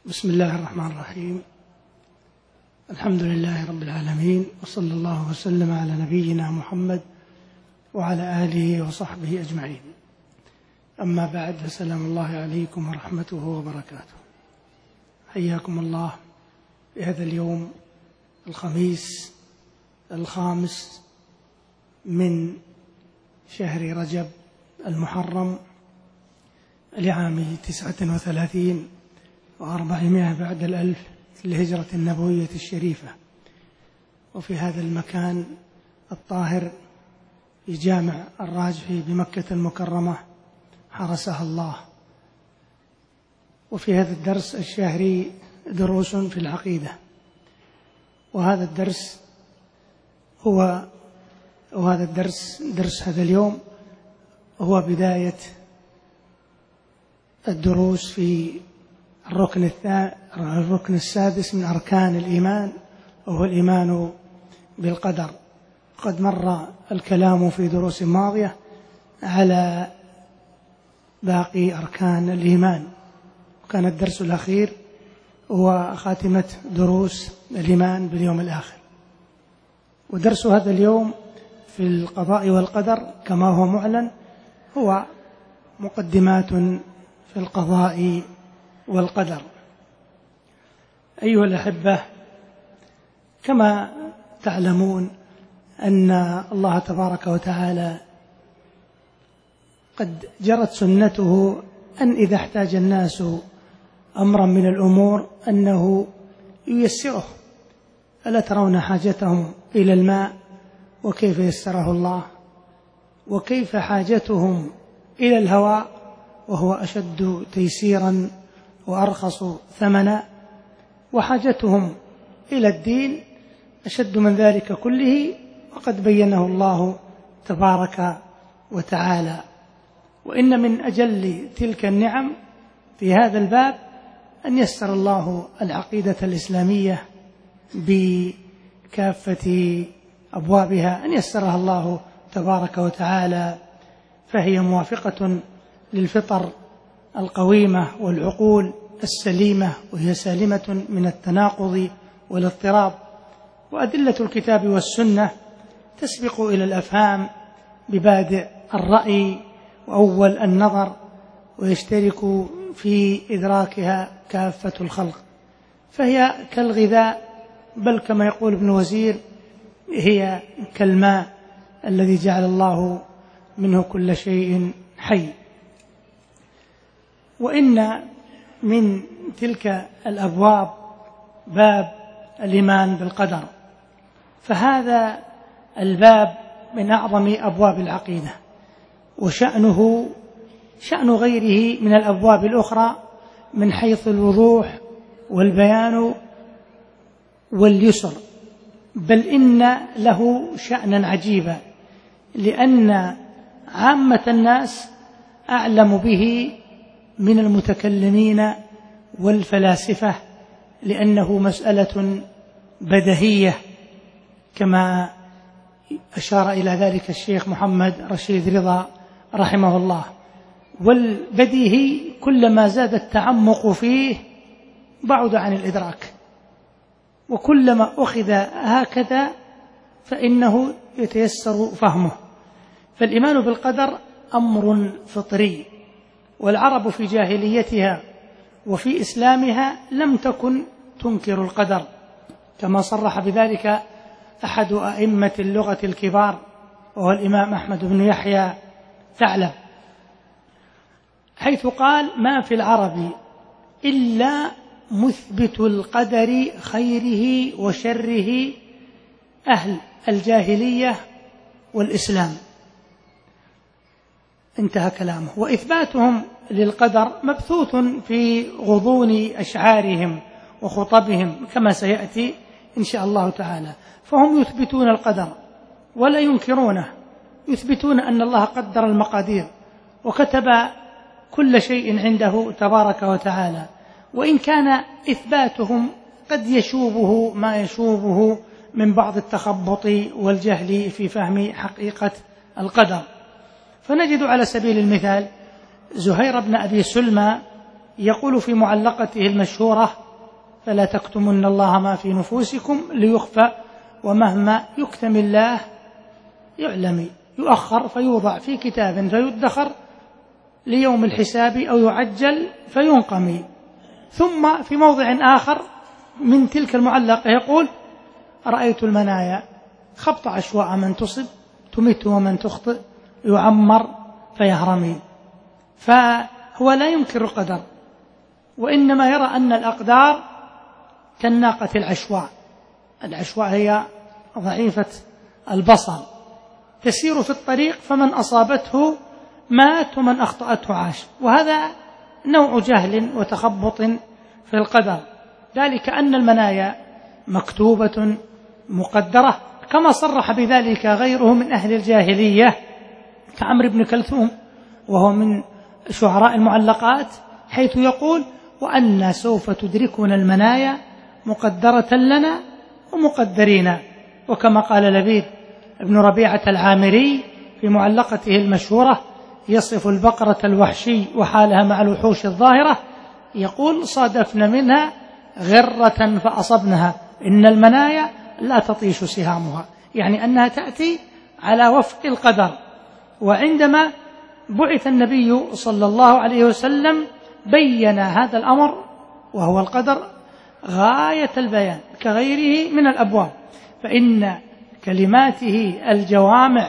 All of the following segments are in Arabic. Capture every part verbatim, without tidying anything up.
بسم الله الرحمن الرحيم. الحمد لله رب العالمين، وصلى الله وسلم على نبينا محمد وعلى آله وصحبه أجمعين. أما بعد، فسلام الله عليكم ورحمته وبركاته. حياكم الله بهذا اليوم الخميس الخامس من شهر رجب المحرم لعام تسعة وثلاثين وأربعمائة بعد الألف للهجرة النبوية الشريفة، وفي هذا المكان الطاهر في جامع الراجحي بمكة المكرمة حرسها الله. وفي هذا الدرس الشهري دروس في العقيدة، وهذا الدرس هو وهذا الدرس درس هذا اليوم هو بداية الدروس في الركن الركن السادس من أركان الإيمان، وهو الإيمان بالقدر. قد مر الكلام في دروس ماضية على باقي أركان الإيمان، وكان الدرس الأخير هو خاتمة دروس الإيمان باليوم الآخر. ودرس هذا اليوم في القضاء والقدر كما هو معلن هو مقدمات في القضاء والقدر. أيها الأحبة، كما تعلمون أن الله تبارك وتعالى قد جرت سنته أن إذا احتاج الناس أمرا من الأمور أنه ييسره. ألا ترون حاجتهم إلى الماء وكيف يسره الله، وكيف حاجتهم إلى الهواء وهو أشد تيسيرا وأرخص ثمنا، وحاجتهم إلى الدين أشد من ذلك كله، وقد بينه الله تبارك وتعالى. وإن من أجل تلك النعم في هذا الباب أن يسر الله العقيدة الإسلامية بكافة أبوابها، أن يسرها الله تبارك وتعالى، فهي موافقة للفطر القويمة والعقول السليمة، وهي سالمة من التناقض والاضطراب. وأدلة الكتاب والسنة تسبق إلى الأفهام ببادئ الرأي وأول النظر، ويشترك في إدراكها كافة الخلق، فهي كالغذاء، بل كما يقول ابن وزير هي كالماء الذي جعل الله منه كل شيء حي. وإن من تلك الأبواب باب الإيمان بالقدر، فهذا الباب من أعظم أبواب العقيدة، وشأنه شأن غيره من الأبواب الأخرى من حيث الوضوح والبيان واليسر، بل إن له شأنا عجيبا، لأن عامة الناس أعلم به من المتكلمين والفلاسفة، لأنه مسألة بديهية كما أشار إلى ذلك الشيخ محمد رشيد رضا رحمه الله. والبديهي كلما زاد التعمق فيه بعد عن الإدراك، وكلما أخذ هكذا فإنه يتيسر فهمه. فالإيمان بالقدر أمر فطري، والعرب في جاهليتها وفي إسلامها لم تكن تنكر القدر، كما صرح بذلك أحد أئمة اللغة الكبار وهو الإمام أحمد بن يحيى ثعلب، حيث قال: ما في العرب إلا مثبت القدر خيره وشره أهل الجاهلية والإسلام. انتهى كلامه. وإثباتهم للقدر مبثوث في غضون أشعارهم وخطبهم كما سيأتي إن شاء الله تعالى. فهم يثبتون القدر ولا ينكرونه، يثبتون أن الله قدر المقادير وكتب كل شيء عنده تبارك وتعالى، وإن كان إثباتهم قد يشوبه ما يشوبه من بعض التخبط والجهل في فهم حقيقة القدر. فنجد على سبيل المثال زهير بن أبي سلمى يقول في معلقته المشهورة: فلا تكتمن الله ما في نفوسكم ليخفى، ومهما يكتم الله يعلم، يؤخر فيوضع في كتاب فيدخر ليوم الحساب، أو يعجل فينقم. ثم في موضع آخر من تلك المعلقة يقول: رأيت المنايا خبط عشواء، من تصب تمت ومن تخطئ يعمر فيهرمي. فهو لا ينكر القدر، وإنما يرى أن الأقدار كالناقة العشواء. العشواء هي ضعيفة البصر، تسير في الطريق فمن أصابته مات ومن أخطأته عاش. وهذا نوع جهل وتخبط في القدر، ذلك أن المنايا مكتوبة مقدرة، كما صرح بذلك غيره من أهل الجاهلية كعمرو بن كلثوم، وهو من شعراء المعلقات، حيث يقول: وأن سوف تدركنا المنايا مقدرة لنا ومقدرين. وكما قال لبيد ابن ربيعة العامري في معلقته المشهورة يصف البقرة الوحشي وحالها مع الوحوش الظاهرة، يقول: صادفنا منها غرة فأصبنها، إن المنايا لا تطيش سهامها، يعني أنها تأتي على وفق القدر. وعندما بعث النبي صلى الله عليه وسلم بين هذا الأمر، وهو القدر غاية البيان كغيره من الأبواب، فإن كلماته الجوامع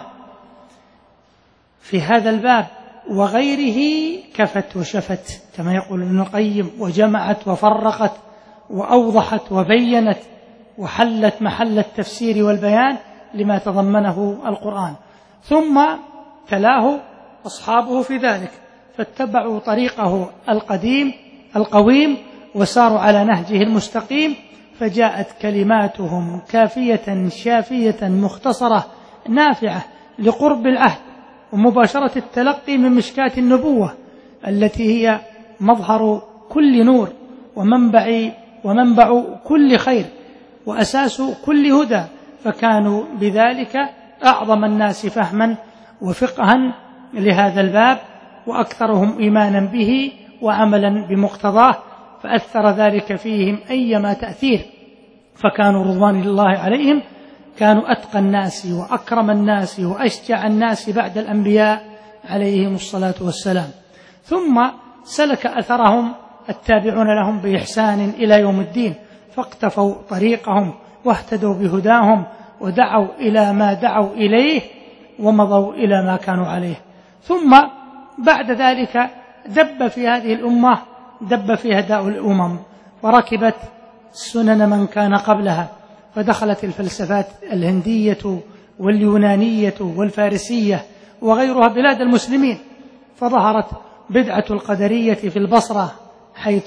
في هذا الباب وغيره كفت وشفت، كما يقول ابن القيم، وجمعت وفرقت وأوضحت وبينت، وحلت محل التفسير والبيان لما تضمنه القرآن. ثم تلاه أصحابه في ذلك، فاتبعوا طريقه القديم القويم وساروا على نهجه المستقيم، فجاءت كلماتهم كافية شافية مختصرة نافعة لقرب العهد ومباشرة التلقي من مشكاة النبوة، التي هي مظهر كل نور ومنبع ومنبع كل خير وأساس كل هدى، فكانوا بذلك أعظم الناس فهما وفقها لهذا الباب، وأكثرهم إيمانا به وعملا بمقتضاه، فأثر ذلك فيهم أيما تأثير، فكانوا رضوان الله عليهم كانوا أتقى الناس وأكرم الناس وأشجع الناس بعد الأنبياء عليهم الصلاة والسلام. ثم سلك أثرهم التابعون لهم بإحسان إلى يوم الدين، فاقتفوا طريقهم واهتدوا بهداهم ودعوا إلى ما دعوا إليه ومضوا إلى ما كانوا عليه. ثم بعد ذلك دب في هذه الأمة دب فيها داء الأمم، وركبت سنن من كان قبلها، فدخلت الفلسفات الهندية واليونانية والفارسية وغيرها بلاد المسلمين، فظهرت بدعة القدرية في البصرة، حيث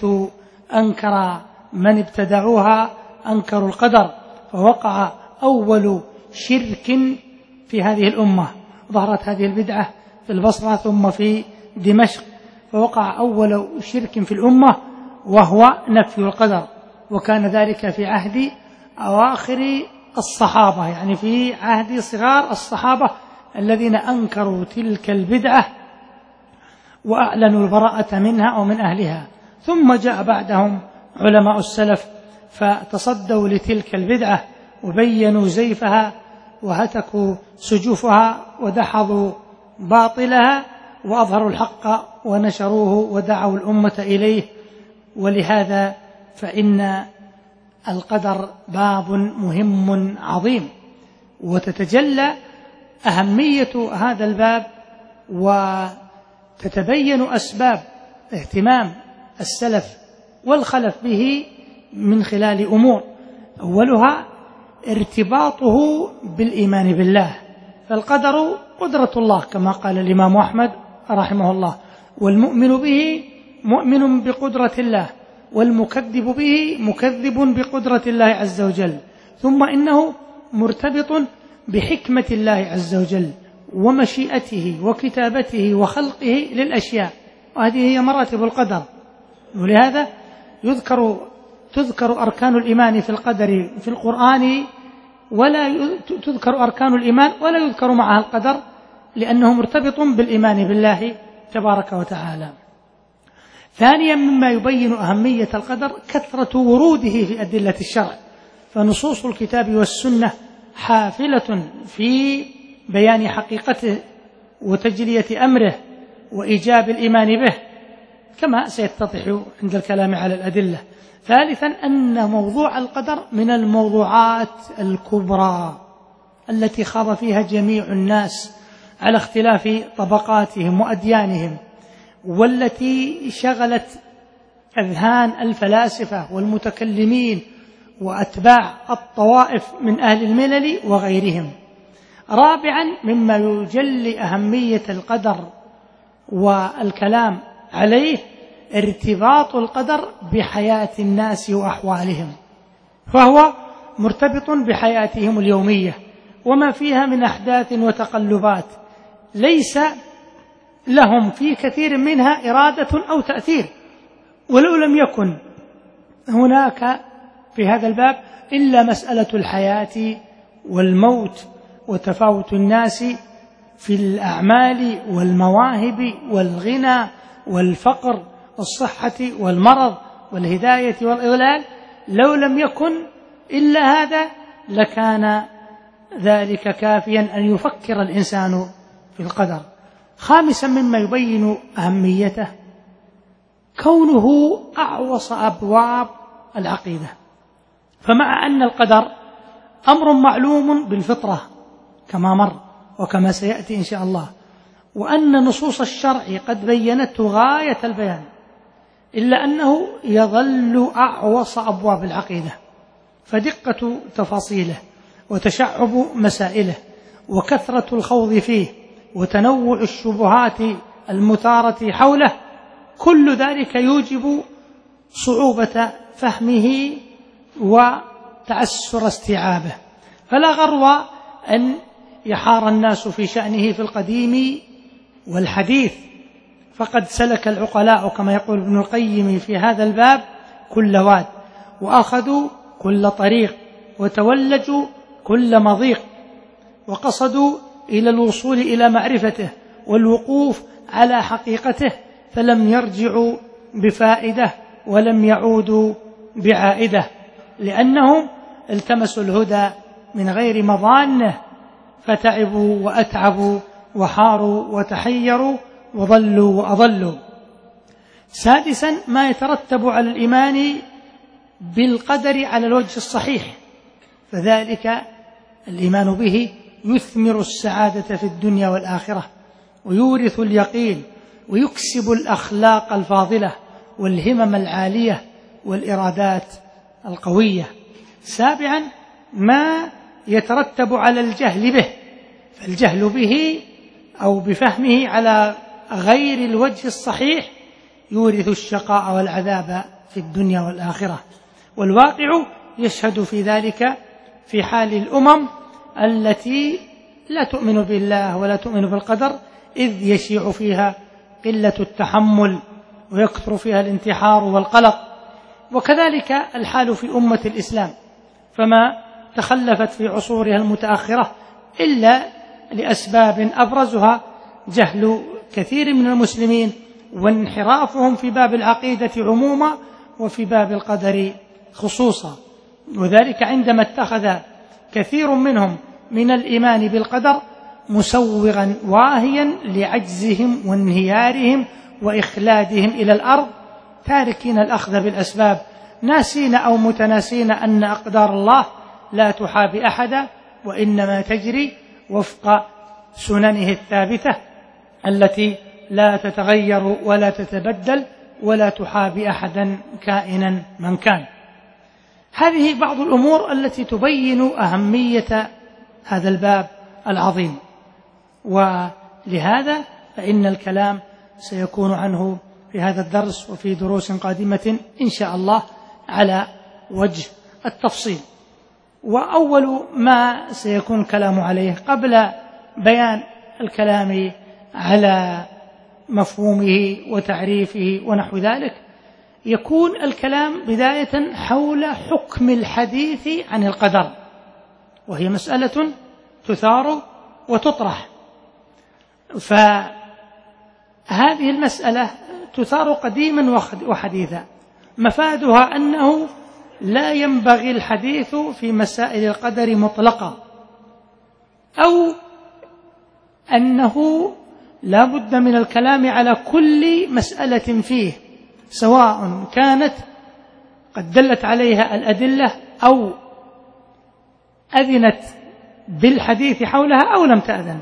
أنكر من ابتدعوها أنكروا القدر، فوقع أول شرك في هذه الأمة. ظهرت هذه البدعة في البصرة ثم في دمشق، فوقع أول شرك في الأمة وهو نفي القدر، وكان ذلك في عهد أواخر الصحابة، يعني في عهد صغار الصحابة الذين أنكروا تلك البدعة وأعلنوا البراءة منها ومن أهلها. ثم جاء بعدهم علماء السلف فتصدوا لتلك البدعة وبينوا زيفها وهتكوا سجوفها ودحضوا باطلها وأظهروا الحق ونشروه ودعوا الأمة إليه. ولهذا فإن القدر باب مهم عظيم، وتتجلى أهمية هذا الباب وتتبين أسباب اهتمام السلف والخلف به من خلال أمور، أولها ارتباطه بالإيمان بالله، فالقدر قدرة الله كما قال الإمام أحمد رحمه الله، والمؤمن به مؤمن بقدرة الله، والمكذب به مكذب بقدرة الله عز وجل. ثم إنه مرتبط بحكمة الله عز وجل ومشيئته وكتابته وخلقه للأشياء، وهذه هي مراتب القدر. ولهذا يذكر تذكر أركان الإيمان في القدر في القرآن، ولا تذكر أركان الإيمان ولا يذكر معها القدر، لأنه مرتبط بالإيمان بالله تبارك وتعالى. ثانيا مما يبين أهمية القدر كثرة وروده في أدلة الشرع، فنصوص الكتاب والسنة حافلة في بيان حقيقته وتجلية أمره وإيجاب الإيمان به كما سيتضح عند الكلام على الأدلة. ثالثا أن موضوع القدر من الموضوعات الكبرى التي خاض فيها جميع الناس على اختلاف طبقاتهم وأديانهم، والتي شغلت أذهان الفلاسفة والمتكلمين وأتباع الطوائف من أهل الملل وغيرهم. رابعا مما يجلي أهمية القدر والكلام عليه ارتباط القدر بحياة الناس وأحوالهم، فهو مرتبط بحياتهم اليومية وما فيها من أحداث وتقلبات ليس لهم في كثير منها إرادة أو تأثير، ولو لم يكن هناك في هذا الباب إلا مسألة الحياة والموت وتفاوت الناس في الأعمال والمواهب والغنى والفقر والصحة والمرض والهداية والإضلال، لو لم يكن إلا هذا لكان ذلك كافيا أن يفكر الإنسان في القدر. خامسا مما يبين أهميته كونه أعوص أبواب العقيدة، فمع أن القدر أمر معلوم بالفطرة كما مر وكما سيأتي إن شاء الله، وأن نصوص الشرع قد بينته غاية البيان، إلا أنه يظل أعوص أبواب العقيدة، فدقة تفاصيله وتشعب مسائله وكثرة الخوض فيه وتنوع الشبهات المثارة حوله، كل ذلك يوجب صعوبة فهمه وتعسر استيعابه. فلا غرو أن يحار الناس في شأنه في القديم والحديث، فقد سلك العقلاء كما يقول ابن القيم في هذا الباب كل واد، وأخذوا كل طريق، وتولجوا كل مضيق، وقصدوا إلى الوصول إلى معرفته والوقوف على حقيقته، فلم يرجعوا بفائدة ولم يعودوا بعائدة، لأنهم التمسوا الهدى من غير مظانه، فتعبوا وأتعبوا وحاروا وتحيروا وضلوا وأضلوا. سادسا ما يترتب على الإيمان بالقدر على الوجه الصحيح، فذلك الإيمان به يثمر السعادة في الدنيا والآخرة، ويورث اليقين، ويكسب الأخلاق الفاضلة والهمم العالية والإرادات القوية. سابعا ما يترتب على الجهل به، فالجهل به أو بفهمه على غير الوجه الصحيح يورث الشقاء والعذاب في الدنيا والآخرة، والواقع يشهد في ذلك في حال الأمم التي لا تؤمن بالله ولا تؤمن بالقدر، إذ يشيع فيها قلة التحمل ويكثر فيها الانتحار والقلق. وكذلك الحال في أمة الإسلام، فما تخلفت في عصورها المتأخرة إلا لأسباب أبرزها جهل كثير من المسلمين وانحرافهم في باب العقيدة عموما وفي باب القدر خصوصا، وذلك عندما اتخذ كثير منهم من الإيمان بالقدر مسوغا واهيا لعجزهم وانهيارهم وإخلادهم إلى الأرض، تاركين الأخذ بالأسباب، ناسين أو متناسين أن أقدار الله لا تحابي أحدا، وإنما تجري وفق سننه الثابتة التي لا تتغير ولا تتبدل ولا تحابي أحدا كائنا من كان. هذه بعض الأمور التي تبين أهمية هذا الباب العظيم، ولهذا فإن الكلام سيكون عنه في هذا الدرس وفي دروس قادمة إن شاء الله على وجه التفصيل. وأول ما سيكون الكلام عليه قبل بيان الكلام على مفهومه وتعريفه ونحو ذلك، يكون الكلام بداية حول حكم الحديث عن القدر، وهي مسألة تثار وتطرح. فهذه المسألة تثار قديما وحديثا. مفادها أنه لا ينبغي الحديث في مسائل القدر مطلقا، أو أنه لا بد من الكلام على كل مسألة فيه، سواء كانت قد دلت عليها الأدلة أو أذنت بالحديث حولها أو لم تأذن.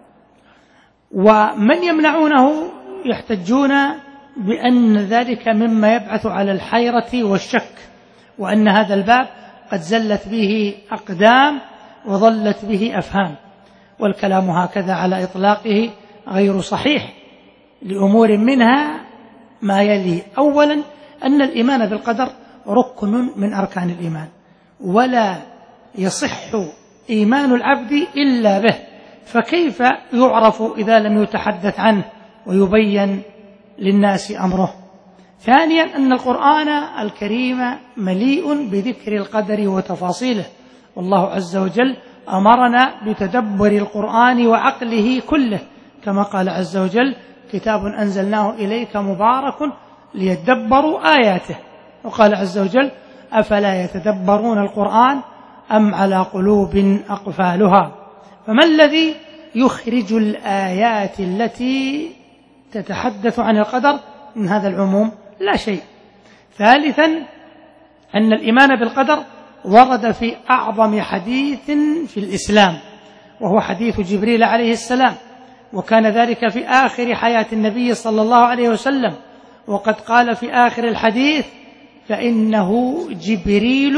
ومن يمنعونه يحتجون بأن ذلك مما يبعث على الحيرة والشك، وأن هذا الباب قد زلت به أقدام وظلت به أفهام، والكلام هكذا على إطلاقه غير صحيح لأمور منها ما يلي. أولا أن الإيمان بالقدر ركن من أركان الإيمان، ولا يصح إيمان العبد إلا به، فكيف يعرف إذا لم يتحدث عنه ويبين للناس أمره؟ ثانيا أن القرآن الكريم مليء بذكر القدر وتفاصيله، والله عز وجل أمرنا بتدبر القرآن وعقله كله، كما قال عز وجل: كتاب أنزلناه إليك مبارك ليدبروا آياته. وقال عز وجل: أفلا يتدبرون القرآن أم على قلوب أقفالها. فما الذي يخرج الآيات التي تتحدث عن القدر من هذا العموم؟ لا شيء. ثالثا أن الإيمان بالقدر ورد في أعظم حديث في الإسلام، وهو حديث جبريل عليه السلام، وكان ذلك في آخر حياة النبي صلى الله عليه وسلم، وقد قال في آخر الحديث: فإنه جبريل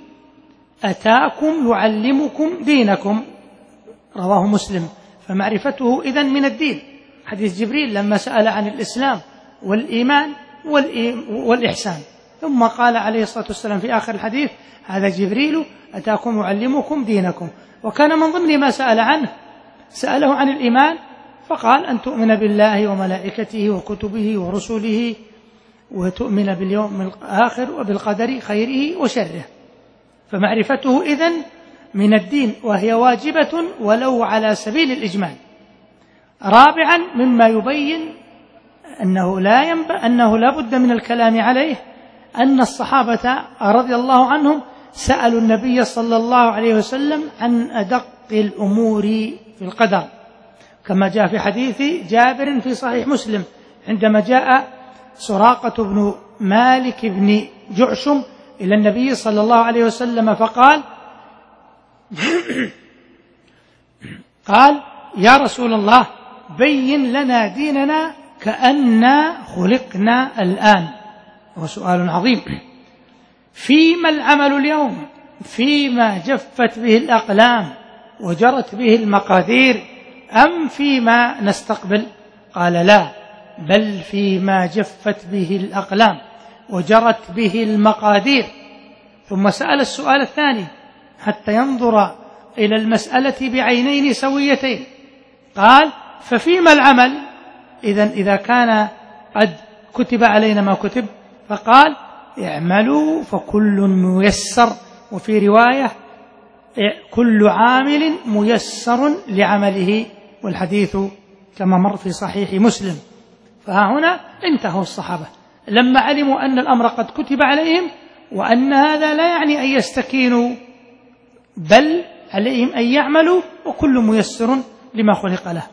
أتاكم يعلمكم دينكم، رواه مسلم. فمعرفته إذن من الدين، حديث جبريل لما سأل عن الإسلام والإيمان والإحسان، ثم قال عليه الصلاة والسلام في آخر الحديث: هذا جبريل أتاكم يعلمكم دينكم. وكان من ضمن ما سأل عنه سأله عن الإيمان، فقال: أن تؤمن بالله وملائكته وكتبه ورسله، وتؤمن باليوم الآخر وبالقدر خيره وشره. فمعرفته إذن من الدين، وهي واجبة ولو على سبيل الإجمال. رابعا مما يبين أنه لا ينبغي أنه لا بد من الكلام عليه أن الصحابة رضي الله عنهم سألوا النبي صلى الله عليه وسلم عن أدق الأمور في القدر، كما جاء في حديث جابر في صحيح مسلم عندما جاء سراقة بن مالك بن جعشم إلى النبي صلى الله عليه وسلم فقال: قال: يا رسول الله، بين لنا ديننا كأننا خلقنا الآن. وهو سؤال عظيم. فيما العمل اليوم؟ فيما جفت به الأقلام وجرت به المقادير، أم فيما نستقبل؟ قال: لا، بل فيما جفت به الأقلام وجرت به المقادير. ثم سأل السؤال الثاني حتى ينظر إلى المسألة بعينين سويتين، قال: ففيما العمل؟ إذن إذا كان قد كتب علينا ما كتب، فقال: اعملوا فكل ميسر، وفي رواية: كل عامل ميسر لعمله، والحديث كما مر في صحيح مسلم. فها هنا انتهوا الصحابة لما علموا أن الأمر قد كتب عليهم، وأن هذا لا يعني أن يستكينوا، بل عليهم أن يعملوا، وكل ميسر لما خلق له.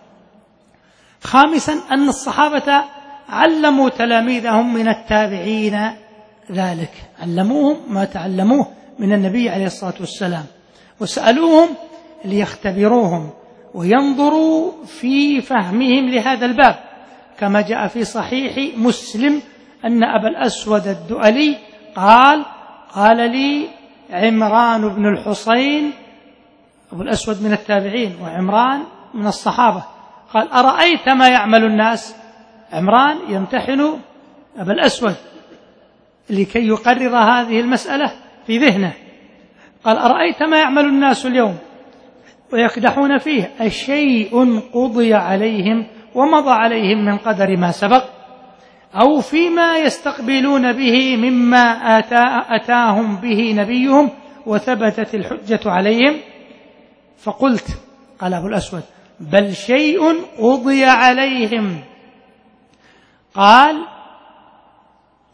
خامسا أن الصحابة علموا تلاميذهم من التابعين ذلك، علموهم ما تعلموه من النبي عليه الصلاة والسلام، وسألوهم ليختبروهم وينظروا في فهمهم لهذا الباب، كما جاء في صحيح مسلم أن أبا الأسود الدؤلي قال: قال لي عمران بن الحصين، أبو الأسود من التابعين وعمران من الصحابة، قال: أرأيت ما يعمل الناس؟ عمران يمتحن أبا الأسود لكي يقرر هذه المسألة في ذهنه، قال: أرأيت ما يعمل الناس اليوم ويكدحون فيه؟ أشيء قضي عليهم ومضى عليهم من قدر ما سبق، أو فيما يستقبلون به مما آتا أتاهم به نبيهم وثبتت الحجة عليهم؟ فقلت، قال أبو الأسود: بل شيء قضي عليهم. قال: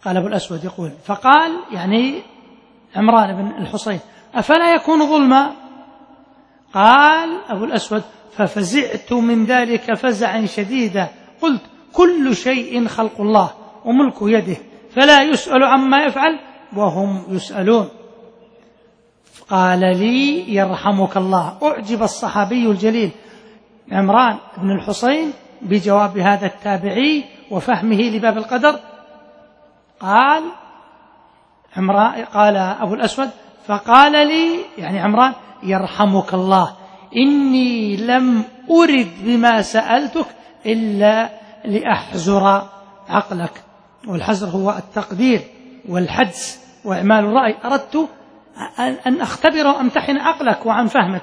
قال أبو الأسود يقول فقال يعني عمران بن الحصين أفلا يكون ظلما؟ قال أبو الأسود ففزعت من ذلك فزعا شديدا قلت كل شيء خلق الله وملك يده فلا يسأل عما يفعل وهم يسألون. قال لي يرحمك الله. أعجب الصحابي الجليل عمران بن الحصين بجواب هذا التابعي وفهمه لباب القدر. قال عمران قال أبو الأسود فقال لي يعني عمران يرحمك الله إني لم أرد بما سألتك إلا لأحزر عقلك، والحزر هو التقدير والحدس وإعمال الرأي، أردت أن أختبر وأمتحن عقلك وعن فهمك.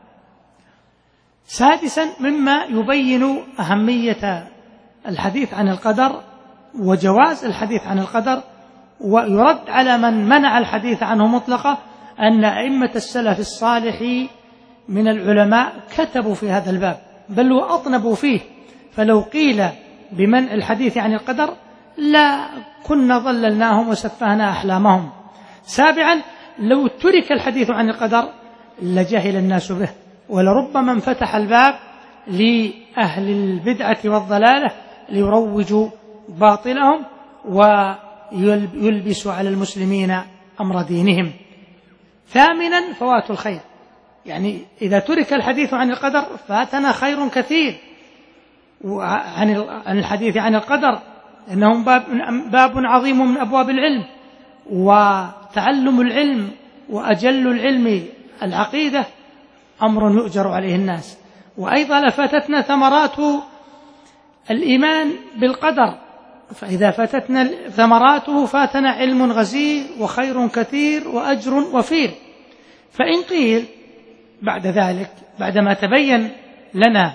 سادسا مما يبين أهمية الحديث عن القدر وجواز الحديث عن القدر ويرد على من منع الحديث عنه مطلقا أن أئمة السلف الصالح من العلماء كتبوا في هذا الباب بل وأطنبوا فيه، فلو قيل بمنع الحديث عن القدر لا كنا ضللناهم وسفهنا أحلامهم. سابعا لو ترك الحديث عن القدر لجهل الناس به، ولربما انفتح الباب لأهل البدعة والضلالة ليروجوا باطلهم ويلبسوا على المسلمين أمر دينهم. ثامنا فوات الخير، يعني إذا ترك الحديث عن القدر فاتنا خير كثير عن الحديث عن القدر، إنه باب, باب عظيم من أبواب العلم، وتعلم العلم وأجل العلم العقيدة أمر يؤجر عليه الناس. وأيضا لفاتتنا ثمرات الإيمان بالقدر، فإذا فاتتنا ثمراته فاتنا علم غزير وخير كثير وأجر وفير. فإن قيل بعد ذلك بعدما تبين لنا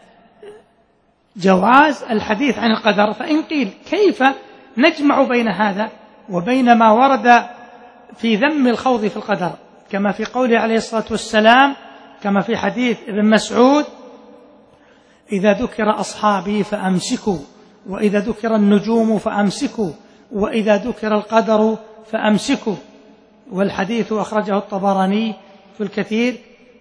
جواز الحديث عن القدر، فإن قيل كيف نجمع بين هذا وبين ما ورد في ذم الخوض في القدر، كما في قوله عليه الصلاة والسلام كما في حديث ابن مسعود إذا ذكر أصحابي فأمسكوا، وإذا ذكر النجوم فأمسكوا، وإذا ذكر القدر فأمسكوا. والحديث أخرجه الطبراني في الكثير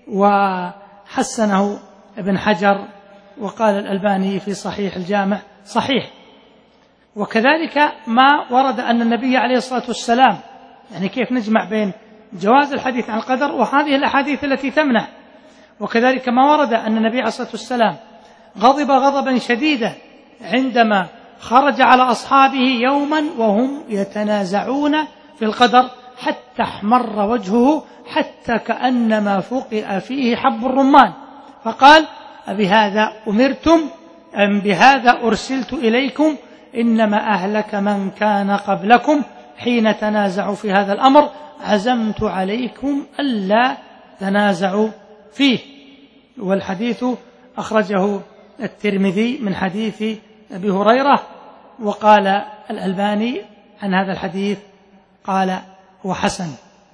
وحسنه ابن حجر، وقال الألباني في صحيح الجامع صحيح. وكذلك ما ورد أن النبي عليه الصلاة والسلام، يعني كيف نجمع بين جواز الحديث عن القدر وهذه الأحاديث التي تمنع. وكذلك ما ورد أن النبي عليه الصلاة والسلام غضب غضبا شديدا عندما خرج على أصحابه يوما وهم يتنازعون في القدر حتى احمر وجهه حتى كأنما فقئ فيه حب الرمان، فقال أبهذا أمرتم أم بهذا أرسلت إليكم؟ إنما أهلك من كان قبلكم حين تنازعوا في هذا الأمر، عزمت عليكم ألا تنازعوا فيه. والحديث أخرجه الترمذي من حديث أبي هريرة، وقال الألباني عن هذا الحديث قال هو حسن.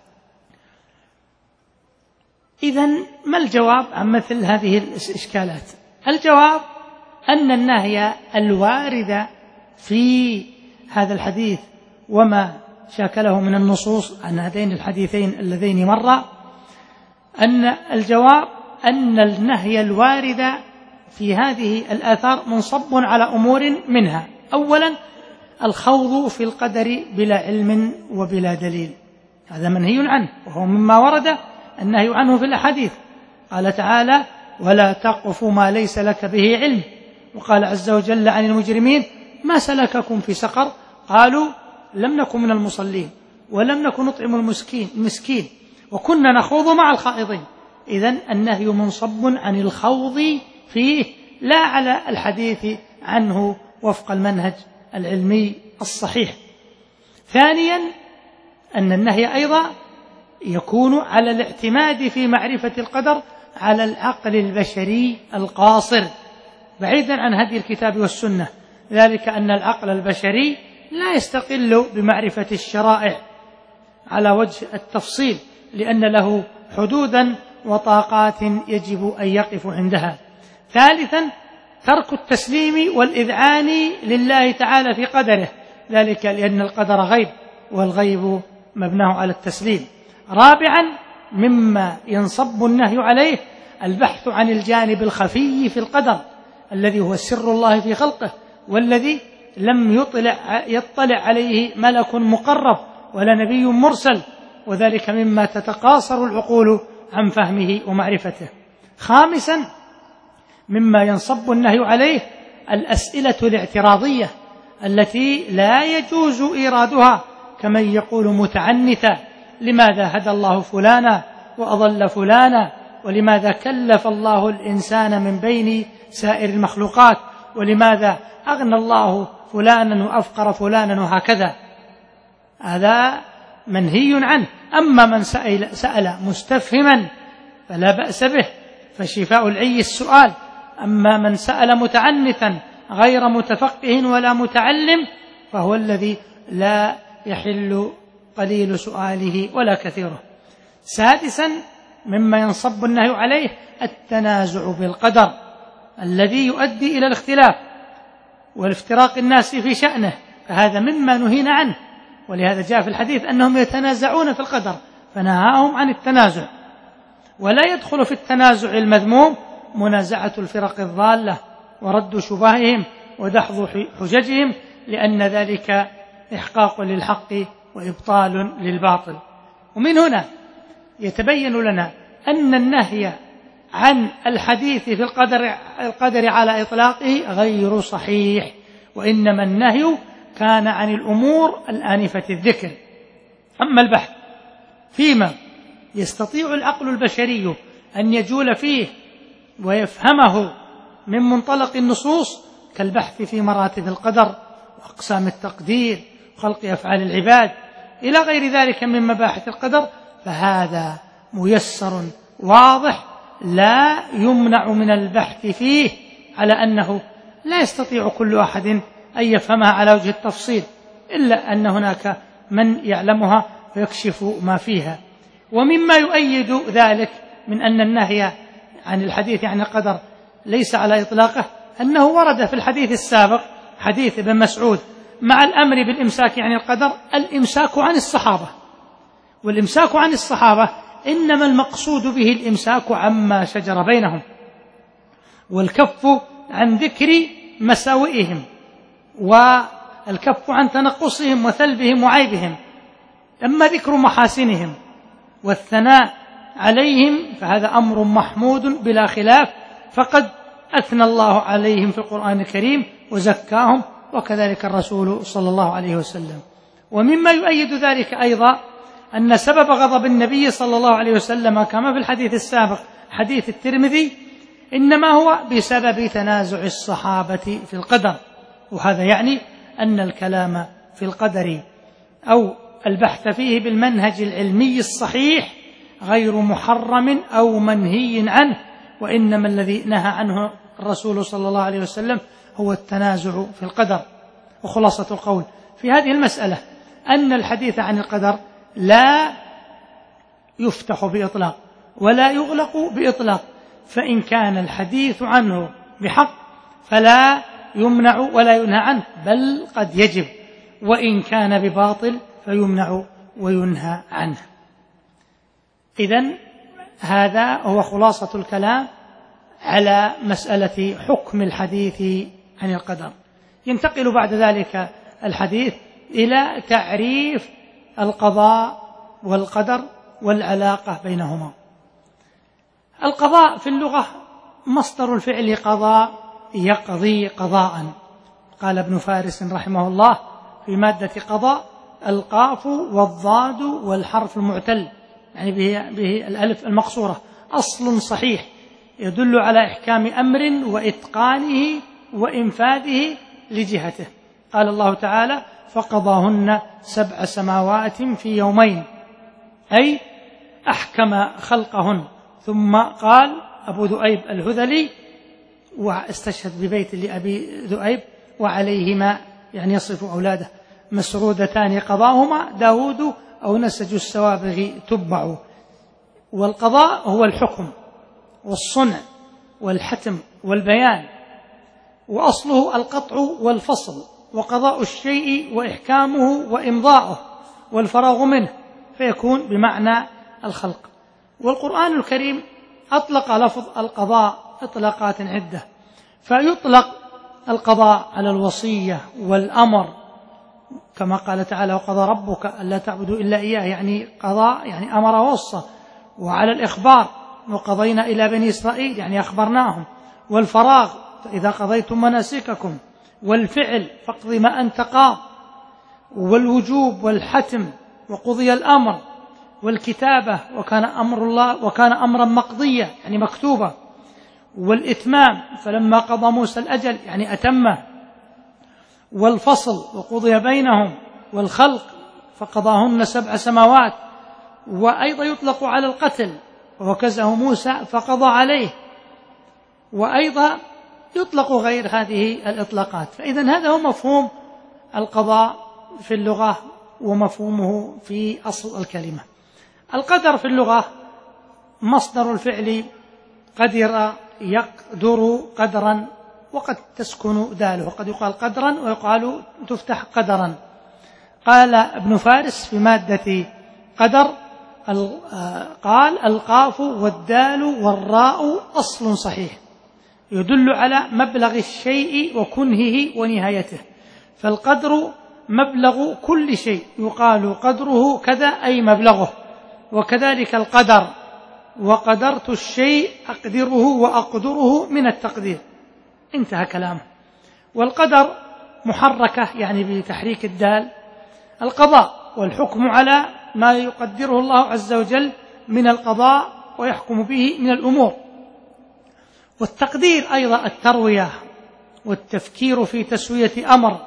إذن ما الجواب عن مثل هذه الإشكالات؟ الجواب أن النهي الوارد في هذا الحديث وما شاكله من النصوص عن هذين الحديثين اللذين مرا، أن الجواب أن النهي الوارد في هذه الآثار منصب على أمور منها. أولا الخوض في القدر بلا علم وبلا دليل، هذا منهي عنه، وهو مما ورد النهي عنه في الأحاديث. قال تعالى ولا تقف ما ليس لك به علم، وقال عز وجل عن المجرمين ما سلككم في سقر؟ قالوا لم نكن من المصلين ولم نكن نطعم المسكين, المسكين وكنا نخوض مع الخائضين. إذن النهي منصب عن الخوض فيه لا على الحديث عنه وفق المنهج العلمي الصحيح. ثانيا أن النهي أيضا يكون على الاعتماد في معرفة القدر على العقل البشري القاصر بعيدا عن هدي الكتاب والسنة، ذلك أن العقل البشري لا يستقل بمعرفة الشرائع على وجه التفصيل، لأن له حدودا وطاقات يجب أن يقف عندها. ثالثا ترك التسليم والإذعان لله تعالى في قدره ذلك لأن القدر غيب، والغيب مبناه على التسليم. رابعا مما ينصب النهي عليه البحث عن الجانب الخفي في القدر الذي هو سر الله في خلقه، والذي لم يطلع, يطلع عليه ملك مقرب ولا نبي مرسل، وذلك مما تتقاصر العقول عن فهمه ومعرفته. خامسا مما ينصب النهي عليه الأسئلة الاعتراضية التي لا يجوز إيرادها، كمن يقول متعنتا: لماذا هدى الله فلانا وأضل فلانا؟ ولماذا كلف الله الإنسان من بين سائر المخلوقات؟ ولماذا أغنى الله فلانا وأفقر فلانا؟ وهكذا. هذا منهي عنه. أما من سأل, سأل مستفهما فلا بأس به، فشفاء العي السؤال. أما من سأل متعنتا غير متفقه ولا متعلم فهو الذي لا يحل قليل سؤاله ولا كثيره. سادسا مما ينصب النهي عليه التنازع بالقدر الذي يؤدي إلى الاختلاف والافتراق الناس في شأنه، فهذا مما نهينا عنه، ولهذا جاء في الحديث أنهم يتنازعون في القدر فنهاهم عن التنازع. ولا يدخل في التنازع المذموم منازعة الفرق الضالة ورد شبههم ودحض حججهم، لأن ذلك إحقاق للحق وإبطال للباطل. ومن هنا يتبين لنا أن النهي عن الحديث في القدر, القدر على إطلاقه غير صحيح، وإنما النهي كان عن الأمور الآنفة الذكر. أما البحث فيما يستطيع العقل البشري أن يجول فيه ويفهمه من منطلق النصوص كالبحث في مراتب القدر وأقسام التقدير وخلق أفعال العباد إلى غير ذلك من مباحث القدر، فهذا ميسر واضح لا يمنع من البحث فيه، على أنه لا يستطيع كل أحد أن يفهمها على وجه التفصيل، إلا أن هناك من يعلمها ويكشف ما فيها. ومما يؤيد ذلك من أن النهي عن الحديث عن القدر ليس على إطلاقه أنه ورد في الحديث السابق حديث ابن مسعود مع الأمر بالإمساك عن القدر الإمساك عن الصحابة، والإمساك عن الصحابة إنما المقصود به الإمساك عما شجر بينهم، والكف عن ذكر مساوئهم، والكف عن تنقصهم وثلبهم وعيبهم. أما ذكر محاسنهم والثناء عليهم فهذا أمر محمود بلا خلاف، فقد أثنى الله عليهم في القرآن الكريم وزكاهم، وكذلك الرسول صلى الله عليه وسلم. ومما يؤيد ذلك أيضا أن سبب غضب النبي صلى الله عليه وسلم كما في الحديث السابق حديث الترمذي إنما هو بسبب تنازع الصحابة في القدر، وهذا يعني أن الكلام في القدر أو البحث فيه بالمنهج العلمي الصحيح غير محرم أو منهي عنه، وإنما الذي نهى عنه الرسول صلى الله عليه وسلم هو التنازع في القدر. وخلاصة القول في هذه المسألة أن الحديث عن القدر لا يفتح بإطلاق ولا يغلق بإطلاق، فإن كان الحديث عنه بحق فلا يمنع ولا ينهى عنه، بل قد يجب، وإن كان بباطل فيمنع وينهى عنه. إذن هذا هو خلاصة الكلام على مسألة حكم الحديث عن القدر. ينتقل بعد ذلك الحديث إلى تعريف القضاء والقدر والعلاقة بينهما. القضاء في اللغة مصدر الفعل قضاء يقضي قضاء. قال ابن فارس رحمه الله في مادة قضاء: القاف والضاد والحرف المعتل، يعني به, به الألف المقصورة، أصل صحيح يدل على إحكام أمر وإتقانه وإنفاذه لجهته. قال الله تعالى: فقضاهن سبع سماوات في يومين، أي أحكم خلقهن. ثم قال أبو ذؤيب الهذلي واستشهد ببيت لأبي ذؤيب: وعليهما، يعني يصف أولاده، مسرودتان قضاهما داود أو نسج السوابغ تبع. والقضاء هو الحكم والصنع والحتم والبيان، وأصله القطع والفصل، وقضاء الشيء وإحكامه وإمضاؤه والفراغ منه، فيكون بمعنى الخلق. والقرآن الكريم أطلق لفظ القضاء إطلاقات عدة، فيطلق القضاء على الوصية والأمر كما قال تعالى وقضى ربك ألا تعبدوا إلا إياه، يعني قضاء يعني أمر ووصى، وعلى الإخبار وقضينا إلى بني إسرائيل يعني أخبرناهم، والفراغ فإذا قضيتم مناسككم، والفعل فاقض ما أنت قاض، والوجوب والحتم وقضي الأمر، والكتابة وكان أمر الله وكان أمرا مقضيا يعني مكتوبا، والإتمام فلما قضى موسى الأجل يعني أتمه، والفصل وقضي بينهم، والخلق فقضاهن سبع سماوات. وأيضا يطلق على القتل وكزه موسى فقضى عليه، وأيضا يطلق غير هذه الإطلاقات. فإذن هذا هو مفهوم القضاء في اللغة ومفهومه في أصل الكلمة. القدر في اللغة مصدر الفعل قدر يقدر قدرا، وقد تسكن داله، وقد يقال قدرا ويقال تفتح قدرا. قال ابن فارس في مادة قدر قال القاف والدال والراء أصل صحيح يدل على مبلغ الشيء وكنهه ونهايته، فالقدر مبلغ كل شيء، يقال قدره كذا أي مبلغه، وكذلك القدر وقدرت الشيء أقدره وأقدره من التقدير، انتهى كلامه. والقدر محركة يعني بتحريك الدال القضاء، والحكم على ما يقدره الله عز وجل من القضاء ويحكم به من الأمور. والتقدير أيضا التروية والتفكير في تسوية أمر،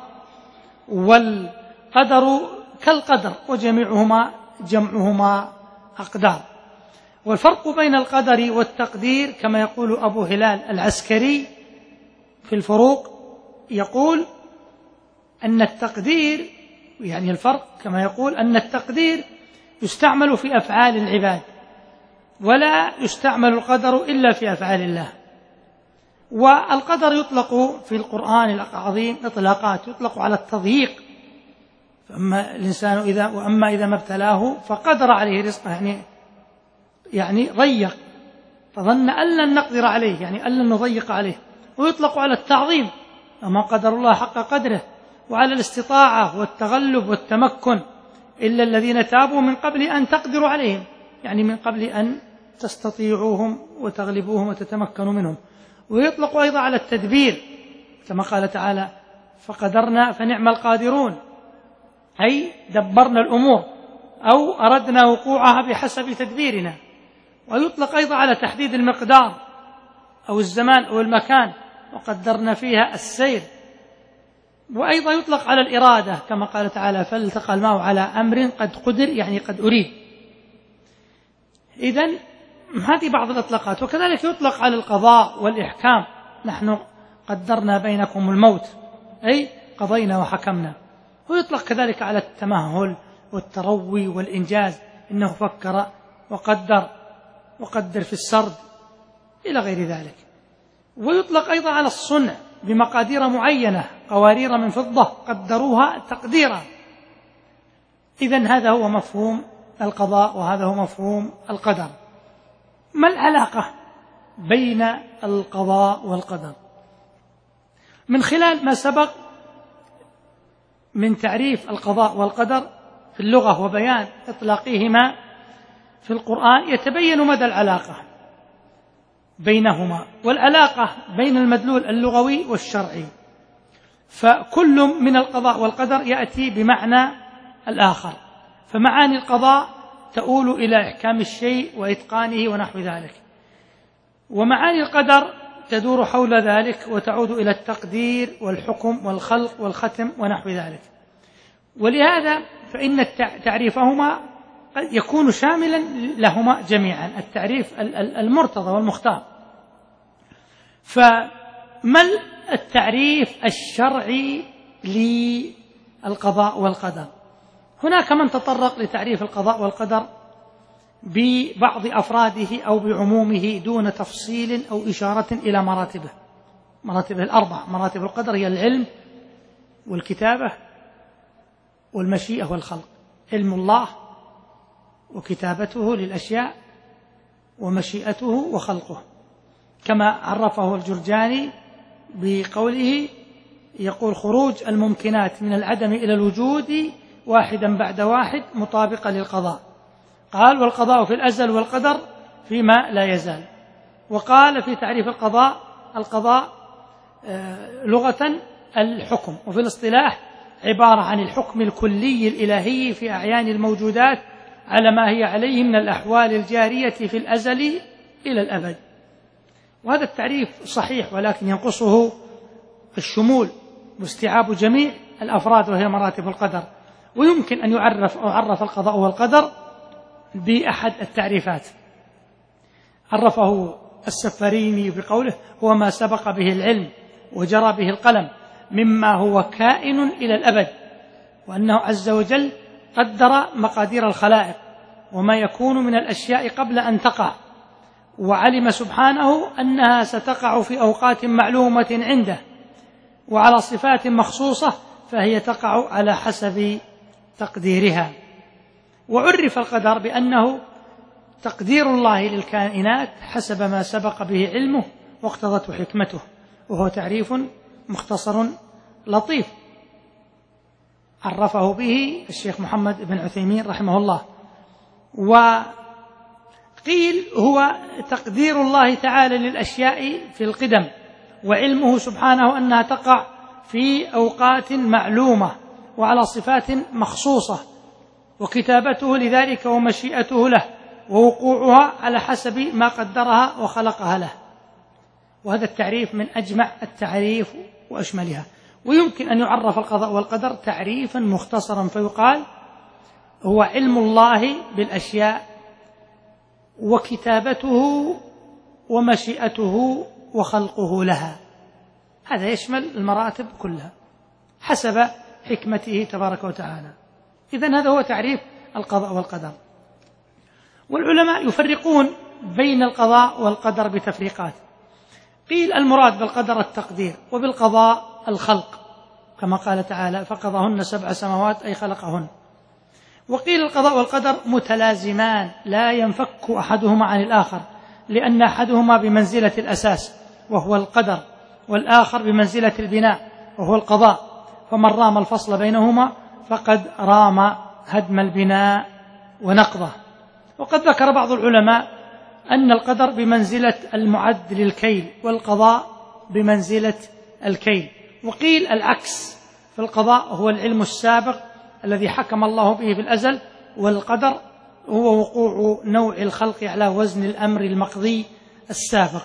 والقدر كالقدر وجميعهما جمعهما أقدار. والفرق بين القدر والتقدير كما يقول أبو هلال العسكري في الفروق، يقول أن التقدير يعني الفرق كما يقول أن التقدير يستعمل في أفعال العباد، ولا يستعمل القدر إلا في أفعال الله. والقدر يطلق في القرآن العظيم إطلاقات، يطلق على التضييق، فأما الإنسان إذا وأما إذا ما ابتلاه فقدر عليه رزقه يعني يعني ضيق فظن أن لن نقدر عليه يعني أن لن نضيق عليه. ويطلق على التعظيم أما قدر الله حق قدره، وعلى الاستطاعة والتغلب والتمكن إلا الذين تابوا من قبل أن تقدروا عليهم، يعني من قبل أن تستطيعوهم وتغلبوهم وتتمكنوا منهم. ويطلق أيضا على التدبير كما قال تعالى فقدرنا فنعم القادرون، أي دبرنا الأمور أو أردنا وقوعها بحسب تدبيرنا. ويطلق أيضا على تحديد المقدار أو الزمان أو المكان وقدرنا فيها السير. وأيضا يطلق على الإرادة كما قال تعالى فالتقى الماء على أمر قد قدر يعني قد أريد. إذن هذه بعض الإطلاقات. وكذلك يطلق على القضاء والإحكام، نحن قدرنا بينكم الموت أي قضينا وحكمنا. ويطلق كذلك على التمهل والتروي والإنجاز، إنه فكر وقدر وقدر في السرد إلى غير ذلك. ويطلق أيضا على الصنع بمقادير معينة، قوارير من فضة قدروها تقديرا. إذن هذا هو مفهوم القضاء وهذا هو مفهوم القدر. ما العلاقة بين القضاء والقدر؟ من خلال ما سبق من تعريف القضاء والقدر في اللغة وبيان إطلاقهما في القرآن يتبين مدى العلاقة بينهما، والعلاقة بين المدلول اللغوي والشرعي. فكل من القضاء والقدر يأتي بمعنى الآخر، فمعاني القضاء تؤول إلى إحكام الشيء وإتقانه ونحو ذلك، ومعاني القدر تدور حول ذلك وتعود إلى التقدير والحكم والخلق والختم ونحو ذلك. ولهذا فإن تعريفهما قد يكون شاملا لهما جميعا، التعريف المرتضى والمختار. فما التعريف الشرعي للقضاء والقدر؟ هناك من تطرق لتعريف القضاء والقدر ببعض أفراده أو بعمومه دون تفصيل أو إشارة إلى مراتبه مراتبه الأربع. مراتب القدر هي العلم والكتابة والمشيئة والخلق. علم الله وكتابته للأشياء ومشيئته وخلقه، كما عرفه الجرجاني بقوله يقول: خروج الممكنات من العدم إلى الوجود واحدا بعد واحد مطابقة للقضاء. قال: والقضاء في الأزل والقدر فيما لا يزال. وقال في تعريف القضاء: القضاء لغة الحكم، وفي الاصطلاح عبارة عن الحكم الكلي الإلهي في أعيان الموجودات على ما هي عليه من الأحوال الجارية في الأزل إلى الأبد. وهذا التعريف صحيح، ولكن ينقصه الشمول واستيعاب جميع الأفراد وهي مراتب القدر. ويمكن أن يعرف أو عرف القضاء والقدر بأحد التعريفات. عرفه السفاريني بقوله: هو ما سبق به العلم وجرى به القلم مما هو كائن إلى الأبد، وأنه عز وجل قدر مقادير الخلائق وما يكون من الأشياء قبل أن تقع، وعلم سبحانه أنها ستقع في أوقات معلومة عنده وعلى صفات مخصوصة، فهي تقع على حسب تقديرها. وعرف القدر بأنه تقدير الله للكائنات حسب ما سبق به علمه واقتضته حكمته، وهو تعريف مختصر لطيف عرفه به الشيخ محمد بن عثيمين رحمه الله. وقيل هو تقدير الله تعالى للأشياء في القدم، وعلمه سبحانه أنها تقع في أوقات معلومة وعلى صفات مخصوصة، وكتابته لذلك ومشيئته له، ووقوعها على حسب ما قدرها وخلقها له. وهذا التعريف من أجمع التعريف وأشملها. ويمكن أن يعرف القضاء والقدر تعريفا مختصرا فيقال: هو علم الله بالأشياء وكتابته ومشيئته وخلقه لها. هذا يشمل المراتب كلها حسب حكمته تبارك وتعالى. إذن هذا هو تعريف القضاء والقدر. والعلماء يفرقون بين القضاء والقدر بتفريقات. قيل المراد بالقدر التقدير، وبالقضاء الخلق، كما قال تعالى: فقضاهن سبع سماوات، أي خلقهن. وقيل القضاء والقدر متلازمان لا ينفك أحدهما عن الآخر، لأن أحدهما بمنزلة الأساس وهو القدر، والآخر بمنزلة البناء وهو القضاء، فمن رام الفصل بينهما فقد رام هدم البناء ونقضه. وقد ذكر بعض العلماء أن القدر بمنزلة المعد للكيل، والقضاء بمنزلة الكيل. وقيل العكس، فالقضاء هو العلم السابق الذي حكم الله به في الأزل، والقدر هو وقوع نوع الخلق على وزن الأمر المقضي السابق.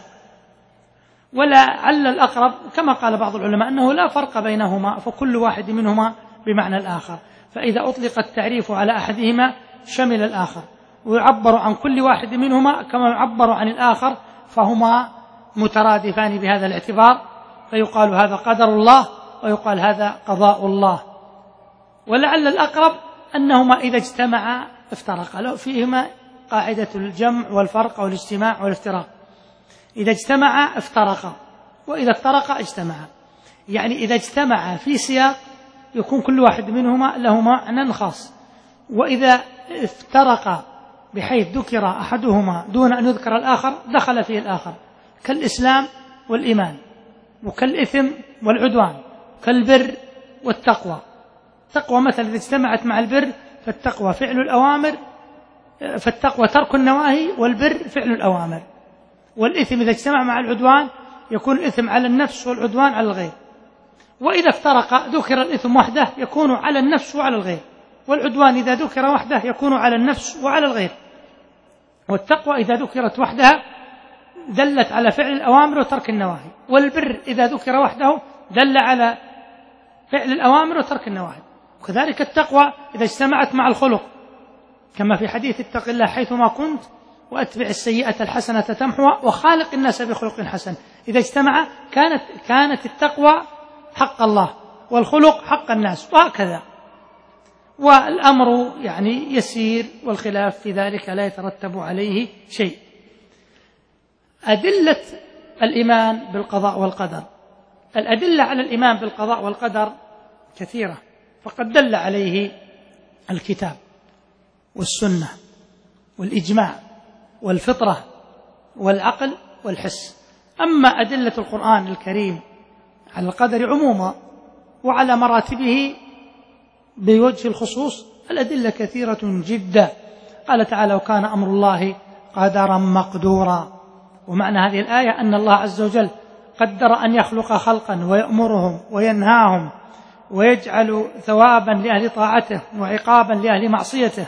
ولعل الأقرب كما قال بعض العلماء أنه لا فرق بينهما، فكل واحد منهما بمعنى الآخر، فإذا أطلق التعريف على أحدهما شمل الآخر، ويعبر عن كل واحد منهما كما يعبر عن الآخر، فهما مترادفان بهذا الاعتبار، فيقال هذا قدر الله ويقال هذا قضاء الله. ولعل الأقرب أنهما إذا اجتمعا افترقا، لو فيهما قاعدة الجمع والفرق والاجتماع والافتراق. إذا اجتمعا افترقا، وإذا افترقا اجتمعا. يعني إذا اجتمعا في سياق يكون كل واحد منهما له معنى خاص، وإذا افترقا بحيث ذكر أحدهما دون أن يذكر الآخر دخل فيه الآخر، كالإسلام والإيمان، وكالإثم والعدوان، كالبر والتقوى. التقوى مثلا إذا اجتمعت مع البر فالتقوى فعل الأوامر، فالتقوى ترك النواهي، والبر فعل الأوامر. والإثم إذا اجتمع مع العدوان يكون الإثم على النفس والعدوان على الغير. وإذا افترق ذكر الإثم وحده يكون على النفس وعلى الغير، والعدوان إذا ذكر وحده يكون على النفس وعلى الغير. والتقوى إذا ذكرت وحدها دلت على فعل الأوامر وترك النواهي، والبر إذا ذكر وحده دل على فعل الأوامر وترك النواهي. وكذلك التقوى إذا اجتمعت مع الخلق، كما في حديث اتق الله حيثما كنت وأتبع السيئة الحسنة تمحوها وخالق الناس بخلق حسن. إذا اجتمع كانت كانت التقوى حق الله والخلق حق الناس، وهكذا. والأمر يعني يسير، والخلاف في ذلك لا يترتب عليه شيء. أدلة الإيمان بالقضاء والقدر. الأدلة على الإيمان بالقضاء والقدر كثيرة، فقد دل عليه الكتاب والسنة والإجماع والفطرة والعقل والحس. أما أدلة القرآن الكريم على القدر عموما وعلى مراتبه بوجه الخصوص الأدلة كثيرة جدا. قال تعالى: وكان أمر الله قدرا مقدورا. ومعنى هذه الآية أن الله عز وجل قدر أن يخلق خلقا ويأمرهم وينهاهم ويجعل ثوابا لأهل طاعته وعقابا لأهل معصيته،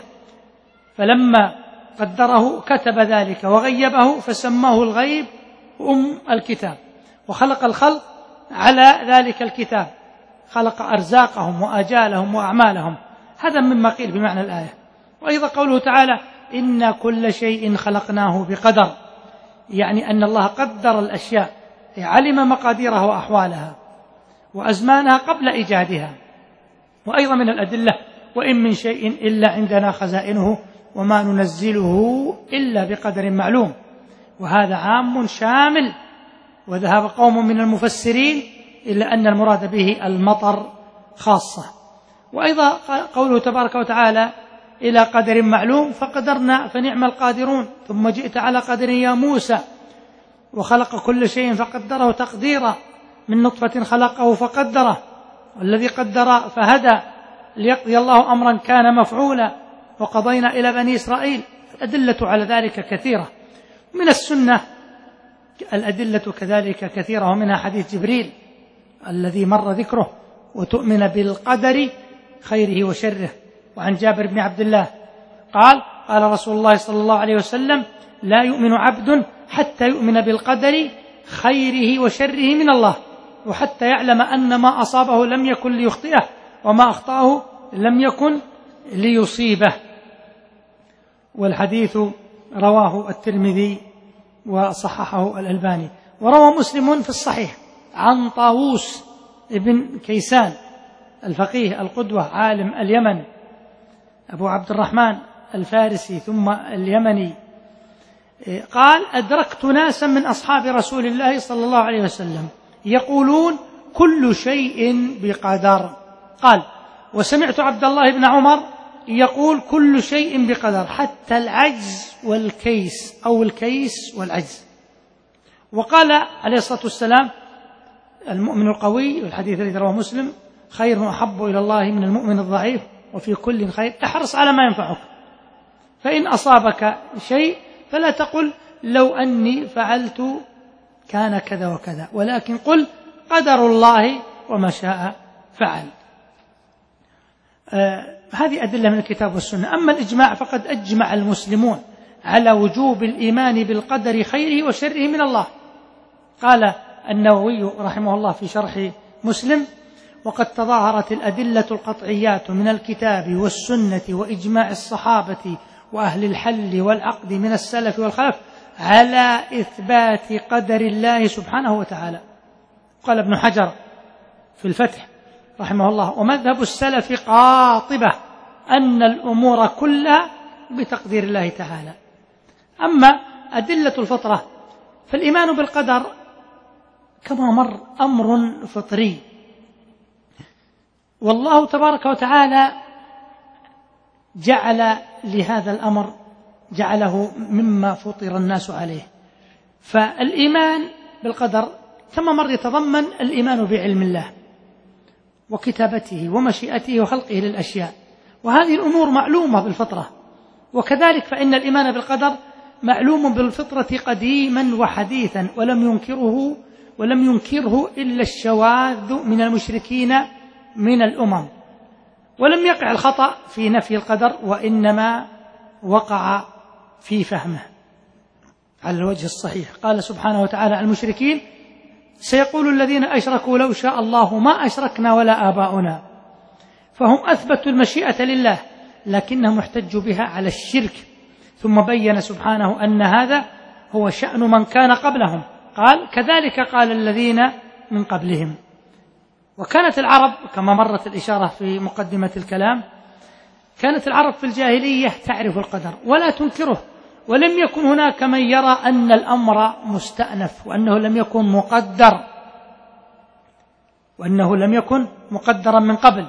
فلما قدره كتب ذلك وغيبه فسماه الغيب أم الكتاب، وخلق الخلق على ذلك الكتاب، خلق أرزاقهم وآجالهم وأعمالهم. هذا مما قيل بمعنى الآية. وأيضا قوله تعالى: إن كل شيء خلقناه بقدر، يعني أن الله قدر الأشياء، علم مقاديرها وأحوالها وأزمانها قبل إيجادها. وأيضا من الأدلة: وإن من شيء إلا عندنا خزائنه وما ننزله إلا بقدر معلوم. وهذا عام شامل، وذهب قوم من المفسرين إلا أن المراد به المطر خاصة. وأيضا قوله تبارك وتعالى: إلى قدر معلوم فقدرنا فنعم القادرون، ثم جئت على قدر يا موسى، وخلق كل شيء فقدره تقديرا، من نطفة خلقه فقدره، والذي قدر فهدى، ليقضي الله أمرا كان مفعولا، وقضينا إلى بني إسرائيل. الأدلة على ذلك كثيرة. من السنة الأدلة كذلك كثيرة، ومنها حديث جبريل الذي مر ذكره: وتؤمن بالقدر خيره وشره. وعن جابر بن عبد الله قال: قال رسول الله صلى الله عليه وسلم: لا يؤمن عبد حتى يؤمن بالقدر خيره وشره من الله، وحتى يعلم أن ما أصابه لم يكن ليخطئه، وما أخطأه لم يكن ليصيبه. والحديث رواه الترمذي وصححه الألباني. وروى مسلم في الصحيح عن طاووس ابن كيسان الفقيه القدوة عالم اليمن أبو عبد الرحمن الفارسي ثم اليمني، قال: أدركت ناسا من أصحاب رسول الله صلى الله عليه وسلم يقولون كل شيء بقدر. قال: وسمعت عبد الله بن عمر يقول كل شيء بقدر حتى العجز والكيس، أو الكيس والعجز. وقال عليه الصلاة والسلام: المؤمن القوي، والحديث الذي رواه مسلم، خير وأحب إلى الله من المؤمن الضعيف، وفي كل خير. احرص على ما ينفعك، فإن أصابك شيء فلا تقل لو أني فعلت كان كذا وكذا، ولكن قل قدر الله وما شاء فعل. آه هذه أدلة من الكتاب والسنة. أما الإجماع فقد أجمع المسلمون على وجوب الإيمان بالقدر خيره وشره من الله. قال النووي رحمه الله في شرح مسلم: وقد تظاهرت الأدلة القطعيات من الكتاب والسنة وإجماع الصحابة وأهل الحل والعقد من السلف والخلف على إثبات قدر الله سبحانه وتعالى. قال ابن حجر في الفتح رحمه الله: ومذهب السلف قاطبة أن الأمور كلها بتقدير الله تعالى. أما أدلة الفطرة فالإيمان بالقدر كما مر أمر فطري، والله تبارك وتعالى جعل لهذا الأمر جعله مما فطر الناس عليه. فالإيمان بالقدر كما مر يتضمن الإيمان بعلم الله وكتابته ومشيئته وخلقه للأشياء، وهذه الأمور معلومة بالفطرة. وكذلك فإن الإيمان بالقدر معلوم بالفطرة قديما وحديثا، ولم ينكره ولم ينكره إلا الشواذ من المشركين من الأمم، ولم يقع الخطأ في نفي القدر، وإنما وقع في فهمه على الوجه الصحيح. قال سبحانه وتعالى عن المشركين: سيقول الذين أشركوا لو شاء الله ما أشركنا ولا آباؤنا. فهم أثبتوا المشيئة لله لكنهم احتجوا بها على الشرك. ثم بين سبحانه أن هذا هو شأن من كان قبلهم. قال: كذلك قال الذين من قبلهم. وكانت العرب كما مرت الإشارة في مقدمة الكلام، كانت العرب في الجاهلية تعرف القدر ولا تنكره، ولم يكن هناك من يرى أن الأمر مستأنف وأنه لم يكن مقدر. وأنه لم يكن مقدرا من قبل.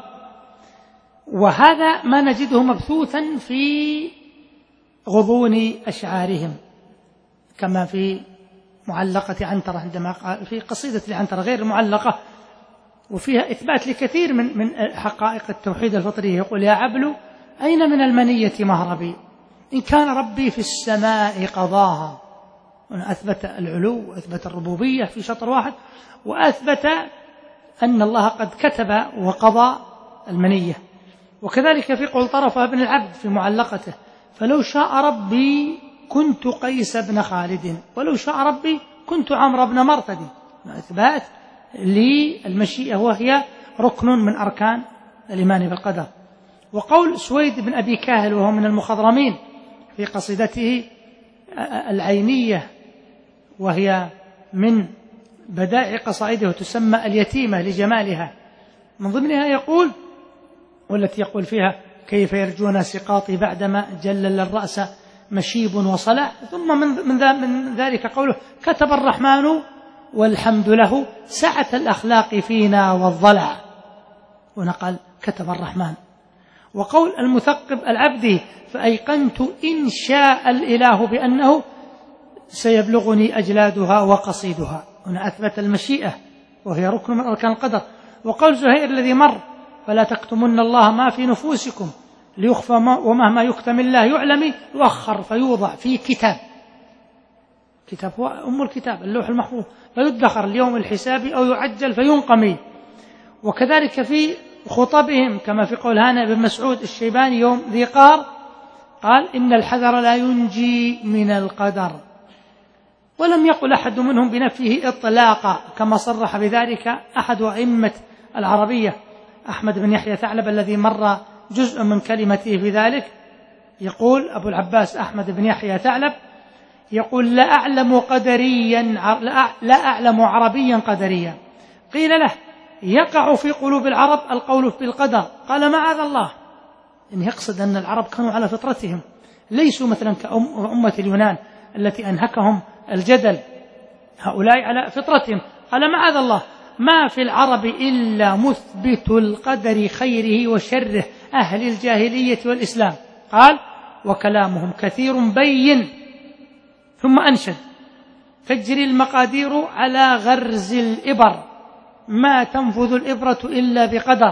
وهذا ما نجده مبثوثا في غضون أشعارهم، كما في معلقة عنترة عندما قال في قصيدة العنترة غير المعلقة، وفيها إثبات لكثير من من حقائق التوحيد الفطري. يقول: يا عبل أين من المنية مهربي، إن كان ربي في السماء قضاها. هنا أثبت العلو وأثبت الربوبية في شطر واحد، وأثبت أن الله قد كتب وقضى المنية. وكذلك في قول طرفة بن العبد في معلقته: فلو شاء ربي كنت قيس بن خالد، ولو شاء ربي كنت عمرو بن مرثد. إثبات للمشيئة، وهي ركن من أركان الإيمان بالقدر. وقول سويد بن أبي كاهل وهو من المخضرمين في قصيدته العينية، وهي من بدائع قصائده وتسمى اليتيمة لجمالها، من ضمنها يقول، والتي يقول فيها: كيف يرجون سقاطي بعدما جلل الرأس مشيب وصلع. ثم من ذلك قوله: كتب الرحمن والحمد له سعة الأخلاق فينا والضلع. ونقل كتب الرحمن. وقول المثقب العبدي: فأيقنت إن شاء الإله بأنه سيبلغني أجلادها وقصيدها. هنا أثبت المشيئة وهي ركن من أركان القدر. وقول زهير الذي مر: فلا تكتمن الله ما في نفوسكم ليخفى ومهما يكتم الله يعلم يؤخر فيوضع في كتاب، كتاب هو أم الكتاب اللوح المحفوظ، فيدخر ليوم الحساب أو يعجل فينقمي. وكذلك في خطبهم كما في قول هانئ بن مسعود الشيباني يوم ذي قار قال: إن الحذر لا ينجي من القدر. ولم يقل أحد منهم بنفيه إطلاقا، كما صرح بذلك أحد أئمة العربية أحمد بن يحيى ثعلب الذي مر جزء من كلمته في ذلك. يقول أبو العباس أحمد بن يحيى ثعلب يقول: لا أعلم قدريا لا أعلم عربيا قدريا قيل له: يقع في قلوب العرب القول بالقدر؟ قال: معاذ الله. إن يقصد أن العرب كانوا على فطرتهم، ليسوا مثلا كأمة اليونان التي أنهكهم الجدل، هؤلاء على فطرتهم. قال: معاذ الله، ما في العرب إلا مثبت القدر خيره وشره أهل الجاهلية والإسلام. قال: وكلامهم كثير بين. ثم أنشد: تجري المقادير على غرز الإبر، ما تنفذ الإبرة إلا بقدر.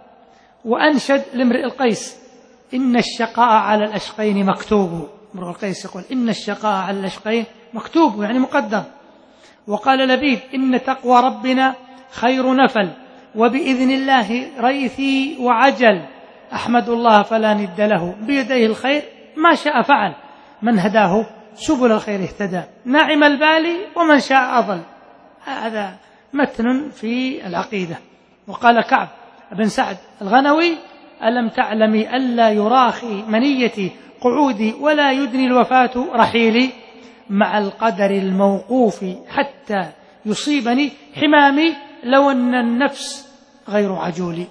وأنشد لامرئ القيس: إن الشقاء على الأشقين مكتوب. امرئ القيس يقول: إن الشقاء على الأشقين مكتوب، يعني مقدر. وقال لبيد: إن تقوى ربنا خير نفل، وبإذن الله ريثي وعجل، أحمد الله فلا ند له، بيديه الخير ما شاء فعل، من هداه سبل الخير اهتدى، نعم البالي ومن شاء أضل. هذا متن في العقيدة. وقال كعب بن سعد الغنوي: ألم تعلمي ألا يراخي منيتي قعودي ولا يدني الوفاة رحيلي، مع القدر الموقوف حتى يصيبني حمامي، لو أن النفس غير عجولي.